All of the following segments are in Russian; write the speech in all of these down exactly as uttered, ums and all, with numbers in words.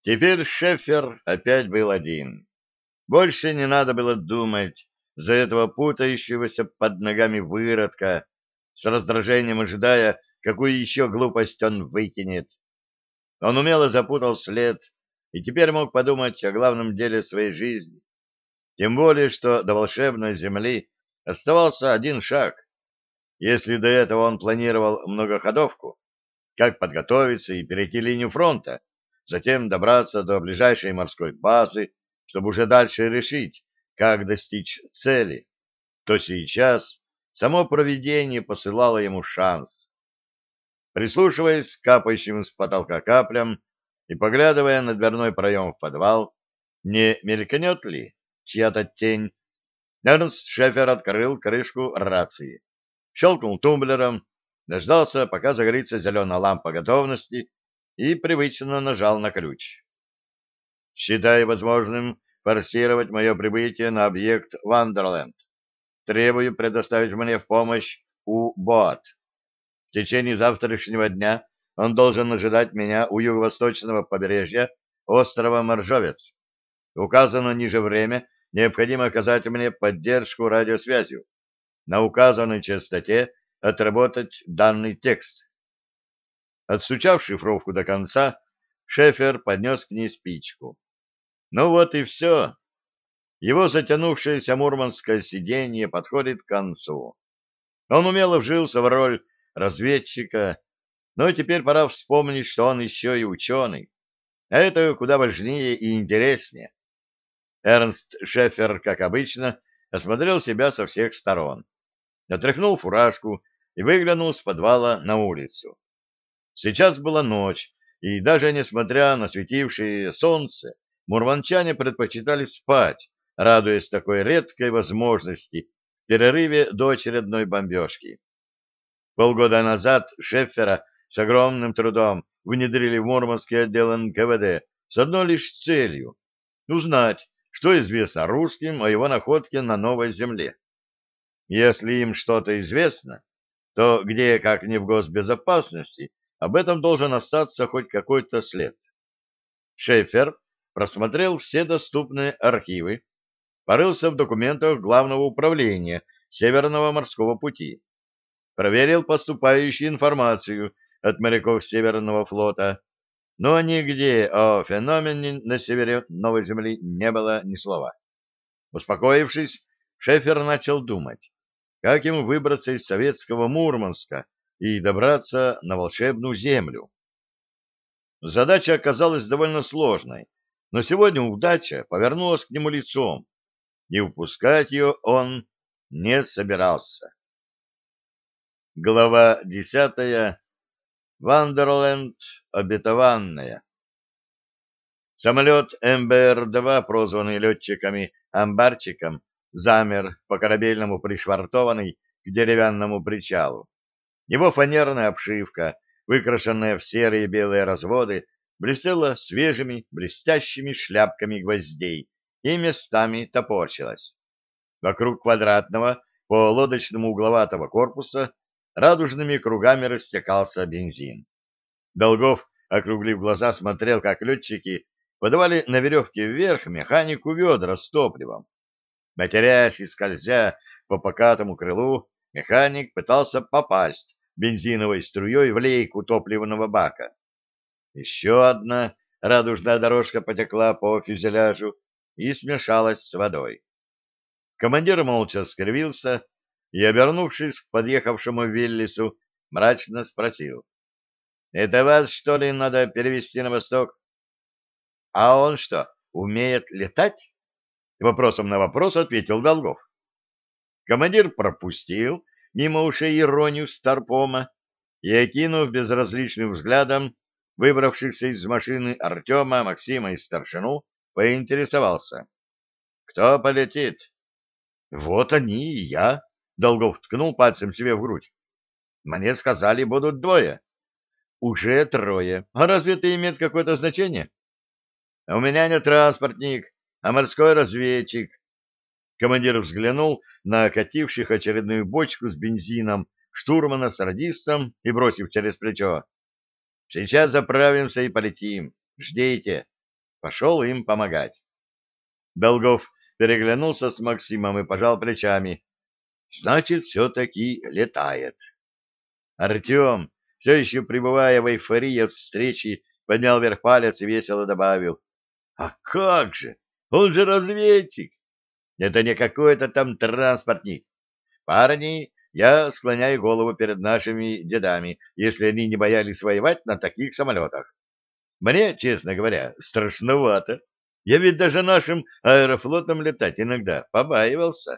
Теперь Шефер опять был один. Больше не надо было думать за этого путающегося под ногами выродка, с раздражением ожидая, какую еще глупость он выкинет. Он умело запутал след и теперь мог подумать о главном деле своей жизни. Тем более, что до волшебной земли оставался один шаг. Если до этого он планировал многоходовку, как подготовиться и перейти линию фронта, затем добраться до ближайшей морской базы, чтобы уже дальше решить, как достичь цели, то сейчас само провидение посылало ему шанс. Прислушиваясь к капающим с потолка каплям и поглядывая на дверной проем в подвал, не мелькнет ли чья-то тень, Эрнст Шефер открыл крышку рации, щелкнул тумблером, дождался, пока загорится зеленая лампа готовности, и привычно нажал на ключ. «Считаю возможным форсировать мое прибытие на объект Вандерленд. Требую предоставить мне в помощь У-бот. В течение завтрашнего дня он должен ожидать меня у юго-восточного побережья острова Моржовец. Указано ниже время, необходимо оказать мне поддержку радиосвязью. На указанной частоте отработать данный текст». Отстучав шифровку до конца, Шефер поднес к ней спичку. Ну вот и все. Его затянувшееся мурманское сиденье подходит к концу. Он умело вжился в роль разведчика, но теперь пора вспомнить, что он еще и ученый. А это куда важнее и интереснее. Эрнст Шефер, как обычно, осмотрел себя со всех сторон, отряхнул фуражку и выглянул с подвала на улицу. Сейчас была ночь, и даже несмотря на светившее солнце, мурманчане предпочитали спать, радуясь такой редкой возможности в перерыве до очередной бомбежки. Полгода назад Шеффера с огромным трудом внедрили в Мурманский отдел эн ка вэ дэ с одной лишь целью — узнать, что известно русским о его находке на новой земле. Если им что-то известно, то где, как не в госбезопасности, об этом должен остаться хоть какой-то след. Шефер просмотрел все доступные архивы, порылся в документах Главного управления Северного морского пути, проверил поступающую информацию от моряков Северного флота, но нигде о феномене на севере Новой Земли не было ни слова. Успокоившись, Шефер начал думать, как ему выбраться из советского Мурманска и добраться на волшебную землю. Задача оказалась довольно сложной, но сегодня удача повернулась к нему лицом, и упускать ее он не собирался. Глава десятая. Вандерленд обетованная. Самолет эм бэ эр два, прозванный летчиками «Амбарчиком», замер по корабельному пришвартованный к деревянному причалу. Его фанерная обшивка, выкрашенная в серые и белые разводы, блестела свежими блестящими шляпками гвоздей и местами топорщилась. Вокруг квадратного, по лодочному угловатого корпуса радужными кругами растекался бензин. Долгов, округлив глаза, смотрел, как летчики подавали на веревке вверх механику ведра с топливом. Матерясь и скользя по покатому крылу, механик пытался попасть бензиновой струей в лейку топливного бака. Еще одна радужная дорожка потекла по фюзеляжу и смешалась с водой. Командир молча скривился и, обернувшись к подъехавшему Виллису, мрачно спросил: «Это вас, что ли, надо перевести на восток?» «А он что, умеет летать?» Вопросом на вопрос ответил Долгов. Командир пропустил мимо ушей иронию старпома и, окинув безразличным взглядом выбравшихся из машины Артема, Максима и старшину, поинтересовался: «Кто полетит?» «Вот они и я», — Долгов ткнул пальцем себе в грудь. «Мне сказали, будут двое». «Уже трое. А разве это имеет какое-то значение?» «У меня не транспортник, а морской разведчик». Командир взглянул на окативших очередную бочку с бензином штурмана с радистом и, бросив через плечо: «Сейчас заправимся и полетим. Ждите». пошел им помогать. Долгов переглянулся с Максимом и пожал плечами. Значит, все-таки летает. Артем, все еще пребывая в эйфории от встречи, поднял вверх палец и весело добавил. А как же? Он же разведчик. Это не какой-то там транспортник. Парни, я склоняю голову перед нашими дедами, если они не боялись воевать на таких самолетах. Мне, честно говоря, страшновато. Я ведь даже нашим аэрофлотом летать иногда побаивался.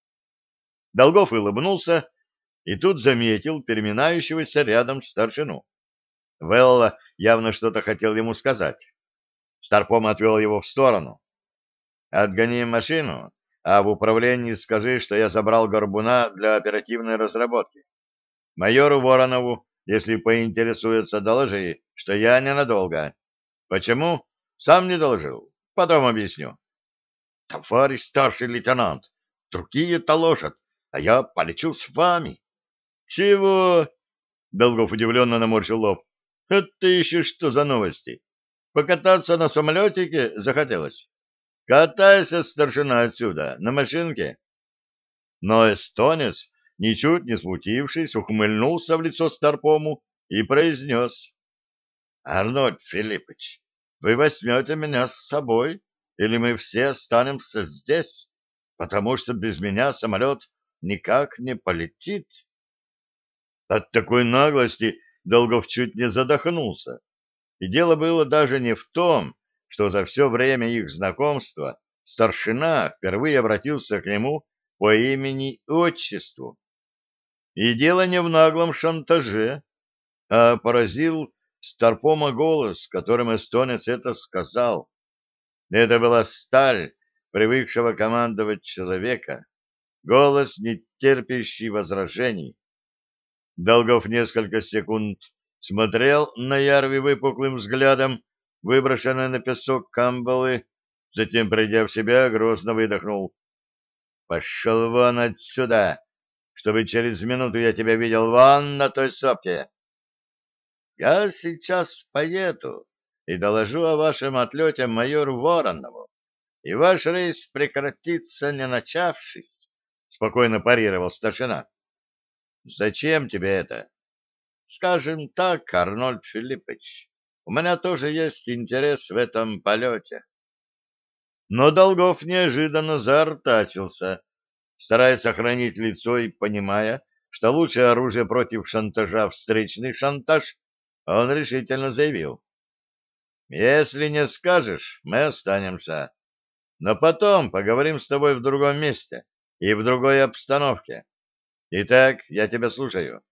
Долгов улыбнулся и тут заметил переминающегося рядом старшину. Велла явно что-то хотел ему сказать. Старпом отвел его в сторону. «Отгони машину, а в управлении скажи, что я забрал горбуна для оперативной разработки. Майору Воронову, если поинтересуется, доложи, что я ненадолго. Почему? Сам не доложил. Потом объясню». «Товарищ старший лейтенант, другие доложат, а я полечу с вами». «Чего?» — Долгов удивленно наморщил лоб. «Это еще что за новости? Покататься на самолетике захотелось? Катайся, старшина, отсюда, на машинке». Но эстонец, ничуть не смутившись, ухмыльнулся в лицо Старпому и произнес. «Арнольд Филиппович, вы возьмете меня с собой, или мы все останемся здесь, потому что без меня самолет никак не полетит». От такой наглости Долгов чуть не задохнулся. И дело было даже не в том, что за все время их знакомства старшина впервые обратился к нему по имени и отчеству. И дело не в наглом шантаже, а поразил Старпома голос, которым эстонец это сказал. Это была сталь привыкшего командовать человека, голос, не терпящий возражений. Долгов несколько секунд смотрел на Ярви выпуклым взглядом, выброшенной на песок камбалы, затем, придя в себя, грозно выдохнул. «Пошел вон отсюда, чтобы через минуту я тебя видел вон на той сопке». «Я сейчас поеду и доложу о вашем отлете майору Воронову, и ваш рейс прекратится, не начавшись», — спокойно парировал старшина. «Зачем тебе это?» «Скажем так, Арнольд Филиппович, у меня тоже есть интерес в этом полете». Но Долгов неожиданно заортачился, стараясь сохранить лицо и понимая, что лучшее оружие против шантажа — встречный шантаж, он решительно заявил. «Если не скажешь, мы останемся. Но потом поговорим с тобой в другом месте и в другой обстановке. Итак, я тебя слушаю».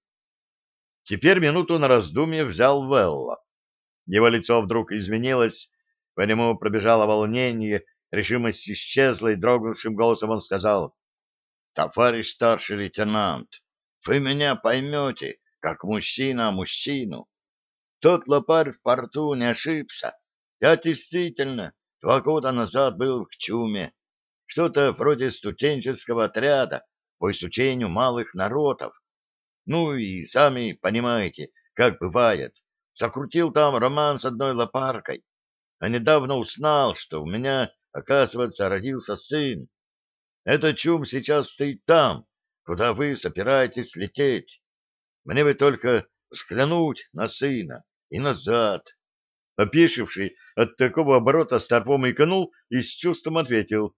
Теперь минуту на раздумье взял Велла. Его лицо вдруг изменилось, по нему пробежало волнение, решимость исчезла, и дрогнувшим голосом он сказал: «Товарищ старший лейтенант, вы меня поймете, как мужчина мужчину. Тот лопарь в порту не ошибся. Я действительно два года назад был в Чуме, что-то вроде студенческого отряда по изучению малых народов. Ну и сами понимаете, как бывает. Закрутил там роман с одной лопаркой, а недавно узнал, что у меня, оказывается, родился сын. Этот чум сейчас стоит там, куда вы собираетесь лететь. Мне бы только взглянуть на сына и назад». Опешивший от такого оборота, Старпом икнул и с чувством ответил: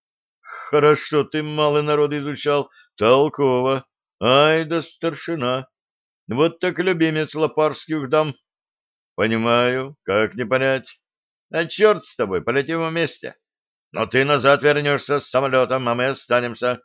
«Хорошо ты малый народ изучал, толково. Ай да старшина! Вот так любимец лопарских дам». «Понимаю, как не понять. А черт с тобой, полетим вместе. Но ты назад вернешься с самолетом, а мы останемся».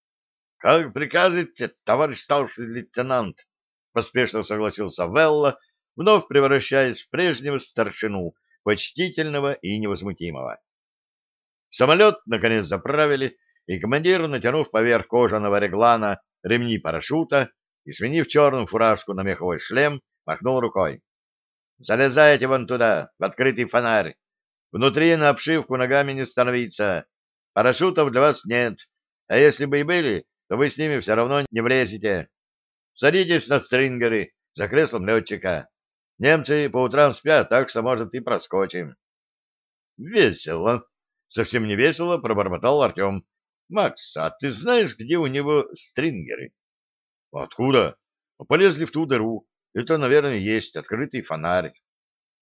«Как прикажете, товарищ старший лейтенант», — поспешно согласился Велла, вновь превращаясь в прежнего старшину, почтительного и невозмутимого. Самолет, наконец, заправили, и командир, натянув поверх кожаного реглана ремни парашюта и сменив черную фуражку на меховой шлем, махнул рукой. «Залезайте вон туда, в открытый фонарь. Внутри на обшивку ногами не становиться. Парашютов для вас нет, а если бы и были, то вы с ними все равно не влезете. Садитесь на стрингеры за креслом летчика. Немцы по утрам спят, так что, может, и проскочим». Весело. Совсем не весело, пробормотал Артем. Макс, а ты знаешь, где у него стрингеры? Откуда? Полезли в ту дыру. Это, наверное, есть открытый фонарь.